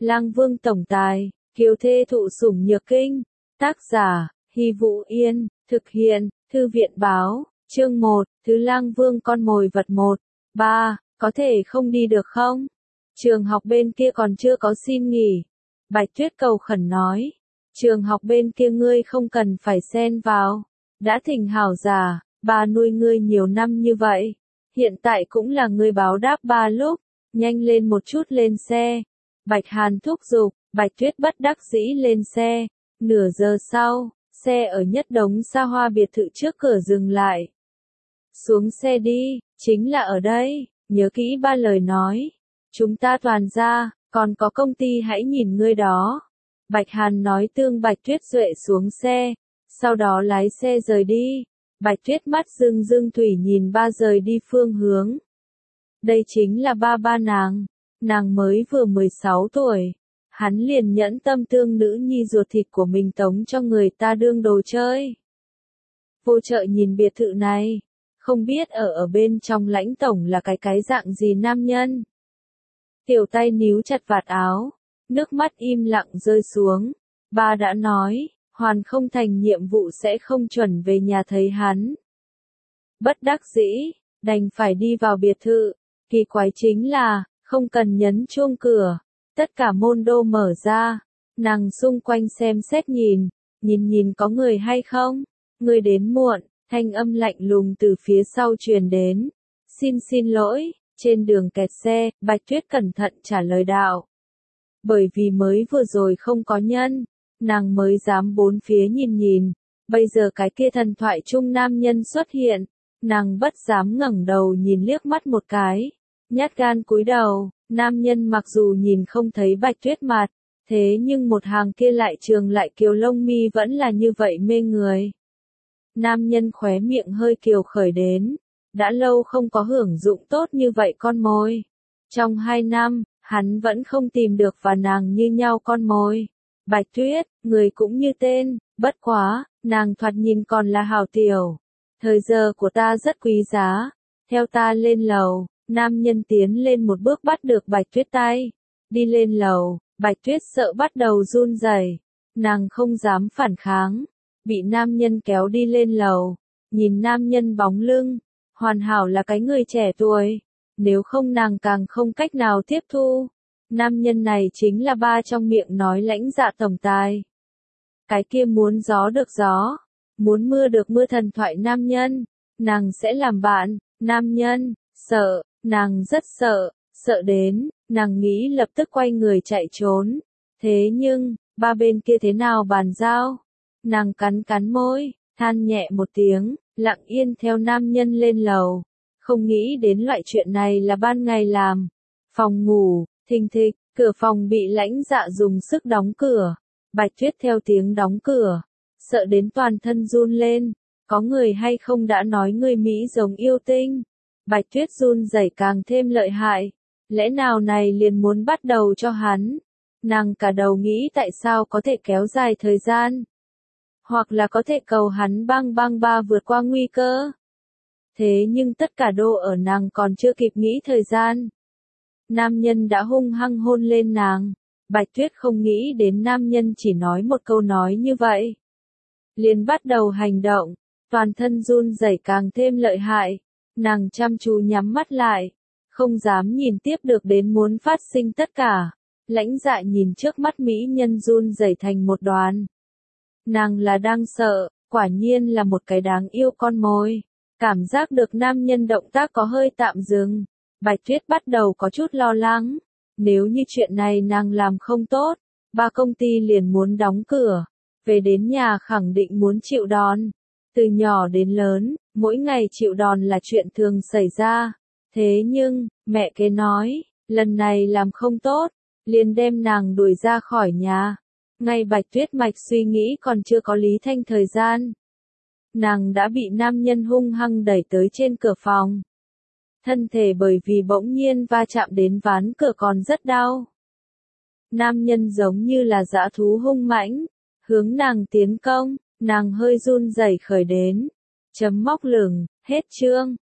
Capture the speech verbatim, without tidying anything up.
Lang Vương tổng tài, kiều thê thụ sủng nhược kinh. Tác giả, Hy Vũ Yên, thực hiện, Thư viện báo, chương một, Thứ Lang Vương con mồi vật một. ba. Có thể không đi được không? Trường học bên kia còn chưa có xin nghỉ. Bạch Tuyết cầu khẩn nói. Trường học bên kia ngươi không cần phải xen vào. Đã thỉnh hảo giả, bà nuôi ngươi nhiều năm như vậy. Hiện tại cũng là ngươi báo đáp ba lúc. Nhanh lên một chút lên xe. Bạch Hàn thúc giục, Bạch Tuyết bất đắc dĩ lên xe. Nửa giờ sau, xe ở nhất đống xa hoa biệt thự trước cửa dừng lại. Xuống xe đi, chính là ở đây, nhớ kỹ ba lời nói. Chúng ta toàn ra, còn có công ty hãy nhìn ngươi đó. Bạch Hàn nói tương Bạch Tuyết duệ xuống xe, sau đó lái xe rời đi. Bạch Tuyết mắt rưng rưng thủy nhìn ba rời đi phương hướng. Đây chính là ba ba nàng, nàng mới vừa mười sáu tuổi. Hắn liền nhẫn tâm tương nữ nhi ruột thịt của mình tống cho người ta đương đồ chơi. Vô chợ nhìn biệt thự này, không biết ở ở bên trong lãnh tổng là cái cái dạng gì nam nhân. Tiểu tay níu chặt vạt áo, nước mắt im lặng rơi xuống. Ba đã nói, hoàn không thành nhiệm vụ sẽ không chuẩn về nhà thấy hắn. Bất đắc dĩ, đành phải đi vào biệt thự. Kỳ quái chính là, không cần nhấn chuông cửa. Tất cả môn đô mở ra, nàng xung quanh xem xét nhìn, nhìn nhìn có người hay không, người đến muộn, thanh âm lạnh lùng từ phía sau truyền đến. Xin xin lỗi, trên đường kẹt xe, Bạch Tuyết cẩn thận trả lời đạo. Bởi vì mới vừa rồi không có nhân, nàng mới dám bốn phía nhìn nhìn, bây giờ cái kia thần thoại trung nam nhân xuất hiện, nàng bất dám ngẩng đầu nhìn liếc mắt một cái, nhát gan cúi đầu. Nam nhân mặc dù nhìn không thấy Bạch Tuyết mặt, thế nhưng một hàng kia lại trường lại kiều lông mi vẫn là như vậy mê người. Nam nhân khóe miệng hơi kiều khởi đến, đã lâu không có hưởng dụng tốt như vậy con mồi. Trong hai năm, hắn vẫn không tìm được và nàng như nhau con mồi. Bạch Tuyết, người cũng như tên, bất quá, nàng thoạt nhìn còn là hào tiểu. Thời giờ của ta rất quý giá, theo ta lên lầu. Nam nhân tiến lên một bước bắt được Bạch Tuyết tay. Đi lên lầu, Bạch Tuyết sợ bắt đầu run rẩy. Nàng không dám phản kháng. Bị nam nhân kéo đi lên lầu. Nhìn nam nhân bóng lưng. Hoàn hảo là cái người trẻ tuổi. Nếu không nàng càng không cách nào tiếp thu. Nam nhân này chính là ba trong miệng nói lãnh dạ tổng tài. Cái kia muốn gió được gió. Muốn mưa được mưa thần thoại nam nhân. Nàng sẽ làm bạn. Nam nhân, sợ. Nàng rất sợ, sợ đến, nàng nghĩ lập tức quay người chạy trốn. Thế nhưng, ba bên kia thế nào bàn giao? Nàng cắn cắn môi, than nhẹ một tiếng, lặng yên theo nam nhân lên lầu. Không nghĩ đến loại chuyện này là ban ngày làm. Phòng ngủ, thình thịch, cửa phòng bị lãnh dạ dùng sức đóng cửa. Bạch Tuyết theo tiếng đóng cửa, sợ đến toàn thân run lên. Có người hay không đã nói người Mỹ giống yêu tinh? Bạch Tuyết run rẩy càng thêm lợi hại. Lẽ nào này liền muốn bắt đầu cho hắn? Nàng cả đầu nghĩ tại sao có thể kéo dài thời gian? Hoặc là có thể cầu hắn băng băng ba vượt qua nguy cơ? Thế nhưng tất cả đô ở nàng còn chưa kịp nghĩ thời gian. Nam nhân đã hung hăng hôn lên nàng. Bạch Tuyết không nghĩ đến nam nhân chỉ nói một câu nói như vậy. Liền bắt đầu hành động, toàn thân run rẩy càng thêm lợi hại. Nàng chăm chú nhắm mắt lại, không dám nhìn tiếp được đến muốn phát sinh tất cả. Lãnh dạ nhìn trước mắt mỹ nhân run rẩy thành một đoàn. Nàng là đang sợ, quả nhiên là một cái đáng yêu con mồi. Cảm giác được nam nhân động tác có hơi tạm dừng. Bạch Tuyết bắt đầu có chút lo lắng. Nếu như chuyện này nàng làm không tốt, ba công ty liền muốn đóng cửa. Về đến nhà khẳng định muốn chịu đòn. Từ nhỏ đến lớn, mỗi ngày chịu đòn là chuyện thường xảy ra. Thế nhưng, mẹ kế nói, lần này làm không tốt, liền đem nàng đuổi ra khỏi nhà. Ngay Bạch Tuyết mạch suy nghĩ còn chưa có lý thanh thời gian. Nàng đã bị nam nhân hung hăng đẩy tới trên cửa phòng. Thân thể bởi vì bỗng nhiên va chạm đến ván cửa còn rất đau. Nam nhân giống như là dã thú hung mãnh, hướng nàng tiến công. Nàng hơi run rẩy khởi đến. Chấm móc lửng, hết chương.